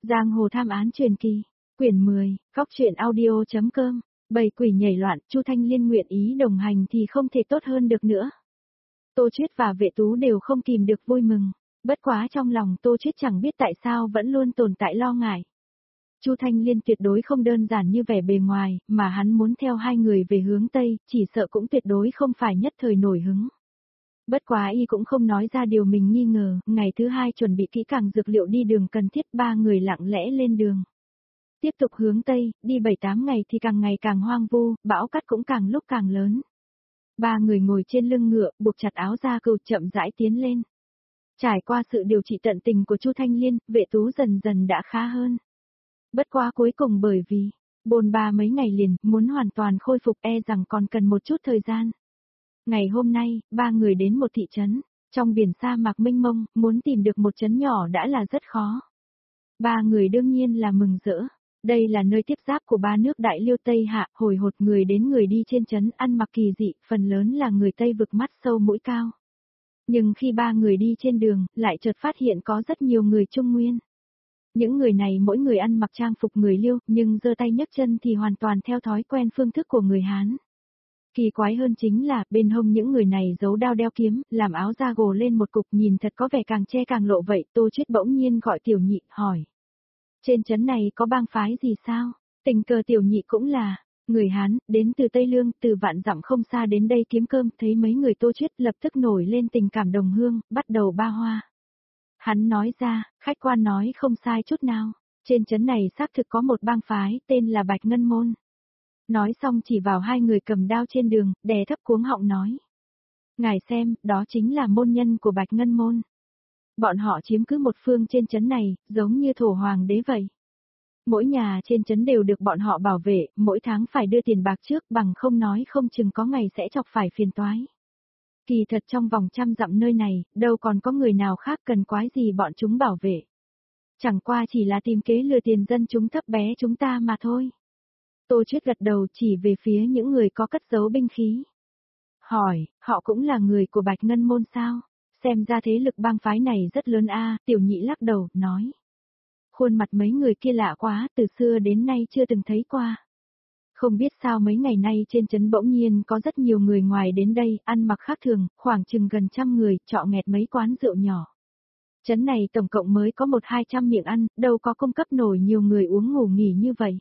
Giang hồ tham án truyền kỳ, quyển 10, góc truyện audio.com, bầy quỷ nhảy loạn, Chu Thanh Liên nguyện ý đồng hành thì không thể tốt hơn được nữa. Tô Chuyết và Vệ Tú đều không kìm được vui mừng, bất quá trong lòng Tô Chuyết chẳng biết tại sao vẫn luôn tồn tại lo ngại. Chu Thanh Liên tuyệt đối không đơn giản như vẻ bề ngoài, mà hắn muốn theo hai người về hướng Tây, chỉ sợ cũng tuyệt đối không phải nhất thời nổi hứng. Bất quá y cũng không nói ra điều mình nghi ngờ, ngày thứ hai chuẩn bị kỹ càng dược liệu đi đường cần thiết, ba người lặng lẽ lên đường. Tiếp tục hướng Tây, đi 7-8 ngày thì càng ngày càng hoang vu, bão cát cũng càng lúc càng lớn. Ba người ngồi trên lưng ngựa, buộc chặt áo da cừu chậm rãi tiến lên. Trải qua sự điều trị tận tình của Chu Thanh Liên, Vệ Tú dần dần đã khá hơn. Bất quá cuối cùng bởi vì bồn ba mấy ngày liền, muốn hoàn toàn khôi phục e rằng còn cần một chút thời gian. Ngày hôm nay, ba người đến một thị trấn, trong biển sa mạc mênh mông, muốn tìm được một trấn nhỏ đã là rất khó. Ba người đương nhiên là mừng rỡ. Đây là nơi tiếp giáp của ba nước Đại Liêu Tây Hạ, hồi hột người đến người đi trên trấn ăn mặc kỳ dị, phần lớn là người Tây vực mắt sâu mũi cao. Nhưng khi ba người đi trên đường, lại chợt phát hiện có rất nhiều người Trung Nguyên. Những người này mỗi người ăn mặc trang phục người Liêu, nhưng giơ tay nhấc chân thì hoàn toàn theo thói quen phương thức của người Hán. Kỳ quái hơn chính là, bên hông những người này giấu đao đeo kiếm, làm áo da gồ lên một cục nhìn thật có vẻ càng che càng lộ vậy. Tô Chuyết bỗng nhiên gọi Tiểu Nhị, hỏi. Trên trấn này có bang phái gì sao? Tình cờ Tiểu Nhị cũng là người Hán, đến từ Tây Lương, từ vạn dặm không xa đến đây kiếm cơm, thấy mấy người Tô Chuyết lập tức nổi lên tình cảm đồng hương, bắt đầu ba hoa. Hắn nói ra, khách quan nói không sai chút nào, trên trấn này xác thực có một bang phái, tên là Bạch Ngân Môn. Nói xong chỉ vào hai người cầm đao trên đường, đè thấp cuống họng nói. Ngài xem, đó chính là môn nhân của Bạch Ngân Môn. Bọn họ chiếm cứ một phương trên trấn này, giống như thổ hoàng đế vậy. Mỗi nhà trên trấn đều được bọn họ bảo vệ, mỗi tháng phải đưa tiền bạc trước, bằng không nói không chừng có ngày sẽ chọc phải phiền toái. Kỳ thật trong vòng 100 dặm nơi này, đâu còn có người nào khác cần quái gì bọn chúng bảo vệ. Chẳng qua chỉ là tìm kế lừa tiền dân chúng thấp bé chúng ta mà thôi. Tô Chuyết gật đầu chỉ về phía những người có cất giấu binh khí. Hỏi, họ cũng là người của Bạch Ngân Môn sao? Xem ra thế lực bang phái này rất lớn a. Tiểu Nhị lắc đầu, nói. Khuôn mặt mấy người kia lạ quá, từ xưa đến nay chưa từng thấy qua. Không biết sao mấy ngày nay trên trấn bỗng nhiên có rất nhiều người ngoài đến đây, ăn mặc khác thường, khoảng chừng gần 100 người, trọ nghẹt mấy quán rượu nhỏ. Trấn này tổng cộng mới có 100-200 miệng ăn, đâu có cung cấp nổi nhiều người uống ngủ nghỉ như vậy.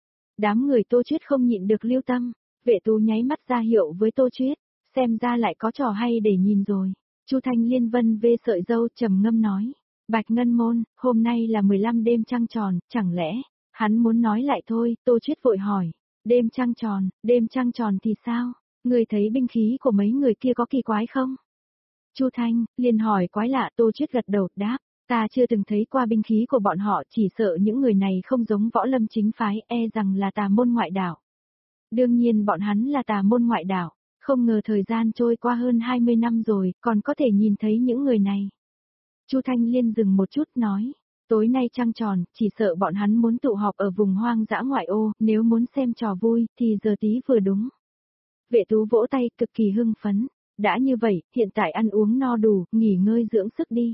Đám người Tô Chuyết không nhịn được lưu tâm, Vệ Tú nháy mắt ra hiệu với Tô Chuyết, xem ra lại có trò hay để nhìn rồi. Chu Thanh Liên vân vê sợi râu trầm ngâm nói, Bạch Ngân Môn, hôm nay là 15 đêm trăng tròn, chẳng lẽ, hắn muốn nói lại thôi. Tô Chuyết vội hỏi, đêm trăng tròn thì sao, người thấy binh khí của mấy người kia có kỳ quái không? Chu Thanh Liên hỏi quái lạ. Tô Chuyết gật đầu, đáp, ta chưa từng thấy qua binh khí của bọn họ, chỉ sợ những người này không giống võ lâm chính phái, e rằng là tà môn ngoại đạo. Đương nhiên bọn hắn là tà môn ngoại đạo, không ngờ thời gian trôi qua hơn 20 năm rồi, còn có thể nhìn thấy những người này. Chu Thanh Liên dừng một chút nói, tối nay trăng tròn, chỉ sợ bọn hắn muốn tụ họp ở vùng hoang dã ngoại ô, nếu muốn xem trò vui, thì giờ tí vừa đúng. Vệ Tú vỗ tay cực kỳ hưng phấn, đã như vậy, hiện tại ăn uống no đủ, nghỉ ngơi dưỡng sức đi.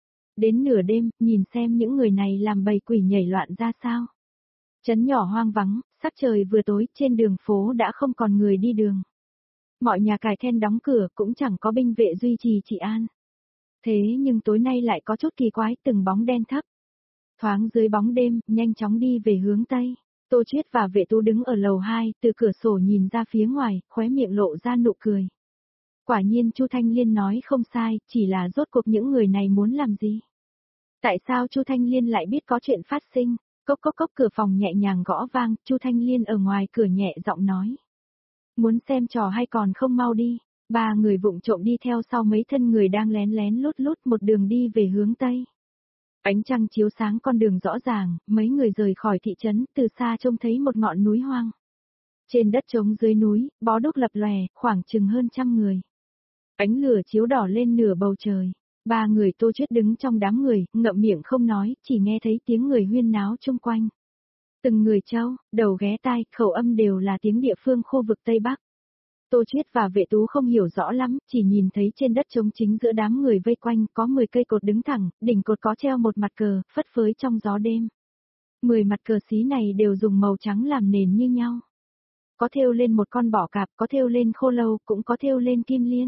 Đến nửa đêm, nhìn xem những người này làm bầy quỷ nhảy loạn ra sao. Trấn nhỏ hoang vắng, sắc trời vừa tối, trên đường phố đã không còn người đi đường. Mọi nhà cài then đóng cửa, cũng chẳng có binh vệ duy trì trị an. Thế nhưng tối nay lại có chút kỳ quái, từng bóng đen thấp. Thoáng dưới bóng đêm, nhanh chóng đi về hướng Tây. Tô Chuyết và Vệ Tú đứng ở lầu 2, từ cửa sổ nhìn ra phía ngoài, khóe miệng lộ ra nụ cười. Quả nhiên Chu Thanh Liên nói không sai, chỉ là rốt cuộc những người này muốn làm gì? Tại sao Chu Thanh Liên lại biết có chuyện phát sinh? Cốc cốc cốc, cửa phòng nhẹ nhàng gõ vang, Chu Thanh Liên ở ngoài cửa nhẹ giọng nói. Muốn xem trò hay còn không mau đi. Ba người vụng trộm đi theo sau mấy thân người đang lén lén lút lút một đường đi về hướng Tây. Ánh trăng chiếu sáng con đường rõ ràng, mấy người rời khỏi thị trấn, từ xa trông thấy một ngọn núi hoang. Trên đất trống dưới núi, bó đuốc lập lòe, khoảng chừng hơn 100 người. Ánh lửa chiếu đỏ lên nửa bầu trời. Ba người Tô Chuyết đứng trong đám người, ngậm miệng không nói, chỉ nghe thấy tiếng người huyên náo chung quanh. Từng người trâu, đầu ghé tai, khẩu âm đều là tiếng địa phương khu vực Tây Bắc. Tô Chuyết và Vệ Tú không hiểu rõ lắm, chỉ nhìn thấy trên đất trống chính giữa đám người vây quanh có 10 cây cột đứng thẳng, đỉnh cột có treo một mặt cờ, phất phới trong gió đêm. 10 mặt cờ xí này đều dùng màu trắng làm nền như nhau. Có thêu lên một con bọ cạp, có thêu lên khô lâu, cũng có thêu lên kim liên.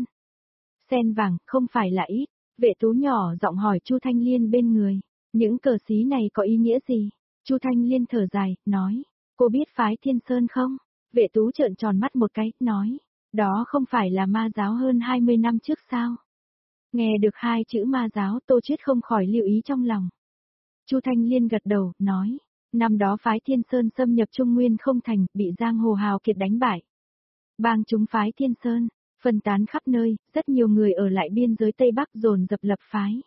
Sen vàng, không phải là ít. Vệ Tú nhỏ giọng hỏi Chu Thanh Liên bên người, những cờ xí này có ý nghĩa gì? Chu Thanh Liên thở dài, nói, cô biết phái Thiên Sơn không? Vệ Tú trợn tròn mắt một cái, nói, đó không phải là ma giáo hơn 20 năm trước sao? Nghe được hai chữ ma giáo, Tô Chiết không khỏi lưu ý trong lòng. Chu Thanh Liên gật đầu, nói, năm đó phái Thiên Sơn xâm nhập Trung Nguyên không thành, bị giang hồ hào kiệt đánh bại. Bang chúng phái Thiên Sơn, phân tán khắp nơi, rất nhiều người ở lại biên giới Tây Bắc dồn dập lập phái.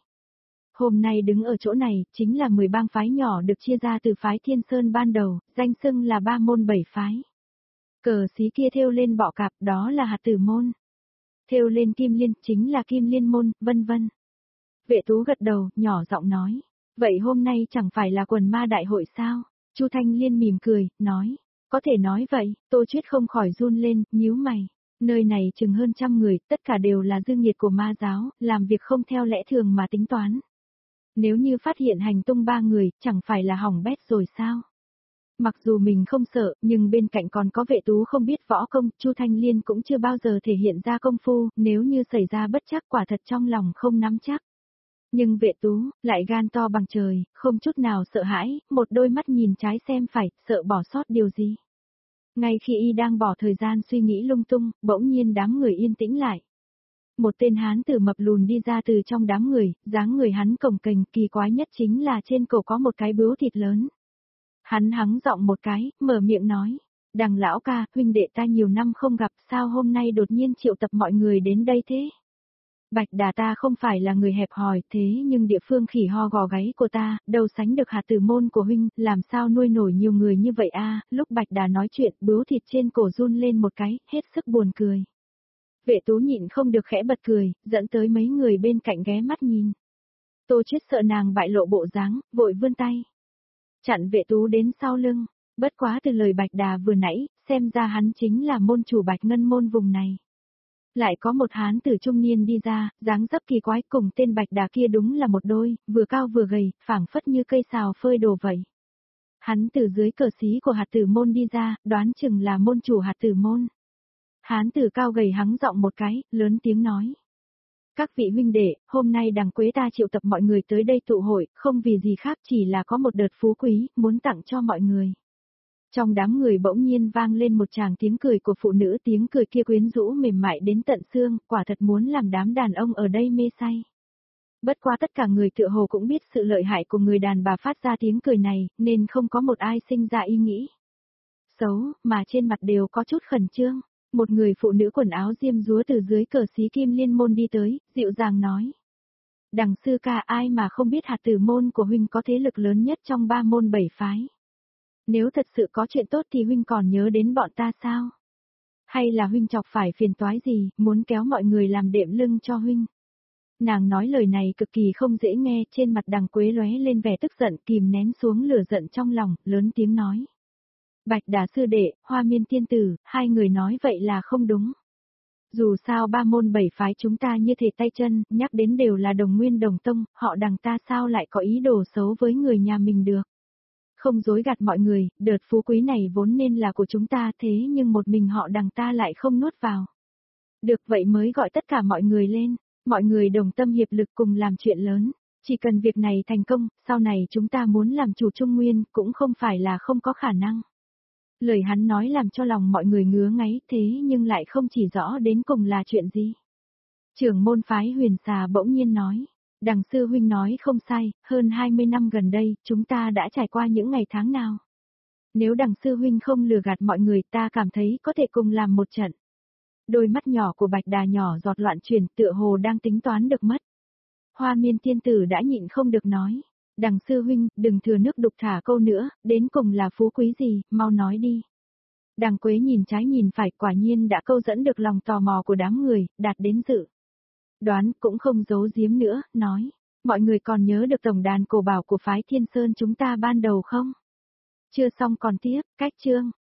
Hôm nay đứng ở chỗ này, chính là 10 bang phái nhỏ được chia ra từ phái Thiên Sơn ban đầu, danh xưng là 3 môn 7 phái. Cờ xí kia thêu lên bọ cạp, đó là hạt tử môn. Thêu lên kim liên, chính là kim liên môn, vân vân. Vệ Tú gật đầu, nhỏ giọng nói, vậy hôm nay chẳng phải là quần ma đại hội sao? Chu Thanh Liên mỉm cười, nói, có thể nói vậy. Tô Chiết không khỏi run lên, nhíu mày. Nơi này chừng hơn 100 người, tất cả đều là dương nhiệt của ma giáo, làm việc không theo lẽ thường mà tính toán. Nếu như phát hiện hành tung 3 người, chẳng phải là hỏng bét rồi sao? Mặc dù mình không sợ, nhưng bên cạnh còn có Vệ Tú không biết võ công, Chu Thanh Liên cũng chưa bao giờ thể hiện ra công phu, nếu như xảy ra bất trắc quả thật trong lòng không nắm chắc. Nhưng Vệ Tú, lại gan to bằng trời, không chút nào sợ hãi, một đôi mắt nhìn trái xem phải, sợ bỏ sót điều gì. Ngay khi y đang bỏ thời gian suy nghĩ lung tung, bỗng nhiên đám người yên tĩnh lại. Một tên hán tử mập lùn đi ra từ trong đám người, dáng người hắn cồng kềnh, kỳ quái nhất chính là trên cổ có một cái bướu thịt lớn. Hắn hắng giọng một cái, mở miệng nói, Đằng lão ca, huynh đệ ta nhiều năm không gặp, sao hôm nay đột nhiên triệu tập mọi người đến đây thế? Bạch Đà ta không phải là người hẹp hòi, thế nhưng địa phương khỉ ho gò gáy của ta, đâu sánh được hạt tử môn của huynh, làm sao nuôi nổi nhiều người như vậy a? Lúc Bạch Đà nói chuyện, bướu thịt trên cổ run lên một cái, hết sức buồn cười. Vệ Tú nhịn không được khẽ bật cười, dẫn tới mấy người bên cạnh ghé mắt nhìn. Tô Chiết sợ nàng bại lộ bộ dáng, vội vươn tay. Chặn Vệ Tú đến sau lưng, bất quá từ lời Bạch Đà vừa nãy, xem ra hắn chính là môn chủ Bạch Ngân môn vùng này. Lại có một hán tử trung niên đi ra, dáng dấp kỳ quái, cùng tên Bạch Đà kia đúng là một đôi, vừa cao vừa gầy, phảng phất như cây sào phơi đồ vậy. Hắn từ dưới cờ xí của hạt tử môn đi ra, đoán chừng là môn chủ hạt tử môn. Hán tử cao gầy hắng giọng một cái, lớn tiếng nói. Các vị huynh đệ, hôm nay Đằng Quế ta triệu tập mọi người tới đây tụ hội, không vì gì khác, chỉ là có một đợt phú quý, muốn tặng cho mọi người. Trong đám người bỗng nhiên vang lên một tràng tiếng cười của phụ nữ, tiếng cười kia quyến rũ mềm mại đến tận xương, quả thật muốn làm đám đàn ông ở đây mê say. Bất quá tất cả người tựa hồ cũng biết sự lợi hại của người đàn bà phát ra tiếng cười này, nên không có một ai sinh ra ý nghĩ xấu, mà trên mặt đều có chút khẩn trương. Một người phụ nữ quần áo diêm dúa từ dưới cờ xí kim liên môn đi tới, dịu dàng nói. Đằng sư ca, ai mà không biết hạt tử môn của huynh có thế lực lớn nhất trong 3 môn 7 phái. Nếu thật sự có chuyện tốt thì huynh còn nhớ đến bọn ta sao? Hay là huynh chọc phải phiền toái gì, muốn kéo mọi người làm đệm lưng cho huynh? Nàng nói lời này cực kỳ không dễ nghe, trên mặt Đằng Quế lóe lên vẻ tức giận, kìm nén xuống lửa giận trong lòng, lớn tiếng nói. Bạch Đà sư đệ, Hoa Miên tiên tử, hai người nói vậy là không đúng. Dù sao 3 môn 7 phái chúng ta như thể tay chân, nhắc đến đều là đồng nguyên đồng tông, họ Đằng ta sao lại có ý đồ xấu với người nhà mình được. Không dối gạt mọi người, đợt phú quý này vốn nên là của chúng ta, thế nhưng một mình họ Đằng ta lại không nuốt vào. Được vậy mới gọi tất cả mọi người lên, mọi người đồng tâm hiệp lực cùng làm chuyện lớn. Chỉ cần việc này thành công, sau này chúng ta muốn làm chủ Trung Nguyên cũng không phải là không có khả năng. Lời hắn nói làm cho lòng mọi người ngứa ngáy, thế nhưng lại không chỉ rõ đến cùng là chuyện gì. Trưởng môn phái Huyền Xà bỗng nhiên nói. Đằng sư huynh nói không sai, hơn 20 năm gần đây, chúng ta đã trải qua những ngày tháng nào. Nếu đằng sư huynh không lừa gạt mọi người, ta cảm thấy có thể cùng làm một trận. Đôi mắt nhỏ của Bạch Đà nhỏ giọt loạn chuyển, tựa hồ đang tính toán được mất. Hoa Miên tiên tử đã nhịn không được nói. Đằng sư huynh, đừng thừa nước đục thả câu nữa, đến cùng là phú quý gì, mau nói đi. Đằng Quế nhìn trái nhìn phải, quả nhiên đã câu dẫn được lòng tò mò của đám người, đạt đến dự đoán, cũng không giấu giếm nữa, nói. Mọi người còn nhớ được tổng đàn cổ bảo của phái Thiên Sơn chúng ta ban đầu không? Chưa xong còn tiếp, cách chương.